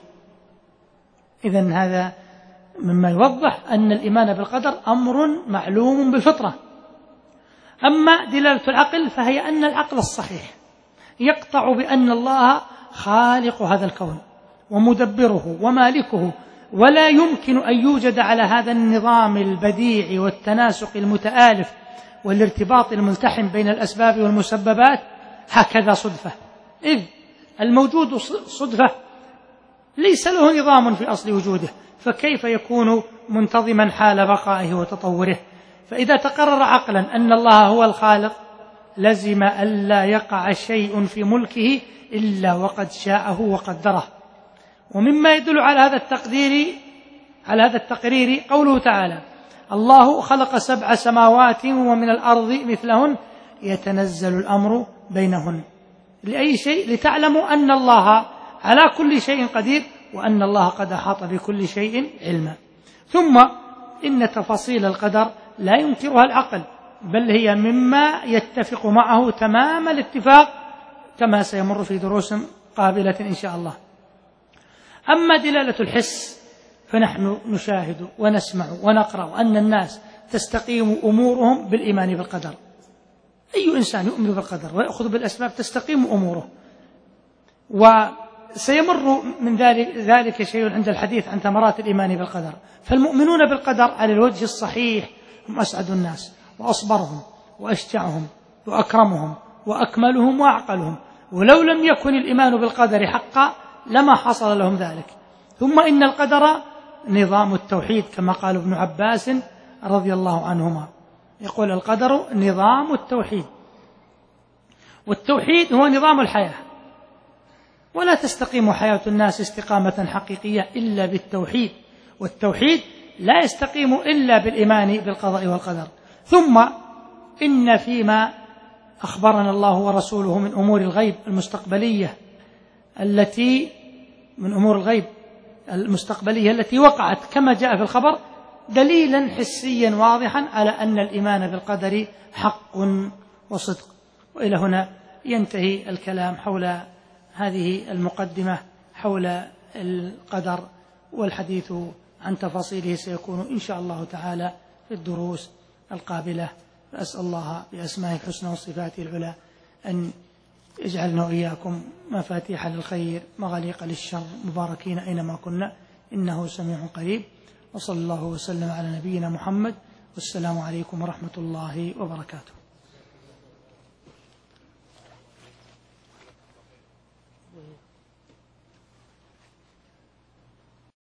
إذن هذا مما يوضح أن الإيمان بالقدر أمر معلوم بالفطرة. أما دلالة العقل فهي أن العقل الصحيح يقطع بأن الله خالق هذا الكون ومدبره ومالكه، ولا يمكن أن يوجد على هذا النظام البديع والتناسق المتآلف والارتباط الملتحم بين الأسباب والمسببات هكذا صدفة، إذ الموجود صدفة ليس له نظام في أصل وجوده، فكيف يكون منتظما حال بقائه وتطوره؟ فإذا تقرر عقلا أن الله هو الخالق لزم ألا يقع شيء في ملكه إلا وقد شاءه وقدره. ومما يدل على هذا التقدير على هذا التقرير قوله تعالى: الله خلق سبع سماوات ومن الأرض مثلهن يتنزل الأمر بينهن. لأي شيء؟ لتعلموا أن الله على كل شيء قدير، وأن الله قد أحاط بكل شيء علما. ثم إن تفاصيل القدر لا ينكرها العقل، بل هي مما يتفق معه تمام الاتفاق، كما سيمر في دروس قابلة إن شاء الله. أما دلالة الحس فنحن نشاهد ونسمع ونقرأ أن الناس تستقيم أمورهم بالإيمان بالقدر. أي إنسان يؤمن بالقدر ويأخذ بالأسباب تستقيم أموره. وسيمر من ذلك, ذلك شيء عند الحديث عن ثمرات الإيمان بالقدر. فالمؤمنون بالقدر على الوجه الصحيح هم أسعد الناس وأصبرهم وأشجعهم وأكرمهم وأكملهم وأعقلهم، ولو لم يكن الإيمان بالقدر حقا لما حصل لهم ذلك. ثم إن القدر نظام التوحيد كما قال ابن عباس رضي الله عنهما، يقول القدر نظام التوحيد، والتوحيد هو نظام الحياة، ولا تستقيم حياة الناس استقامة حقيقية إلا بالتوحيد، والتوحيد لا يستقيم إلا بالإيمان بالقضاء والقدر. ثم إن فيما أخبرنا الله ورسوله من أمور الغيب المستقبلية التي من أمور الغيب المستقبلية التي وقعت كما جاء في الخبر دليلا حسيا واضحا على أن الإيمان بالقدر حق وصدق. وإلى هنا ينتهي الكلام حول هذه المقدمة حول القدر، والحديث عن تفاصيله سيكون إن شاء الله تعالى في الدروس القابلة. فأسأل الله بأسمائه الحسنى وصفاته العلى أن يجعلنا وإياكم مفاتيح للخير مغاليق للشر مباركين أينما كنا، إنه سميع قريب. وصلى الله وسلم على نبينا محمد، والسلام عليكم ورحمة الله وبركاته.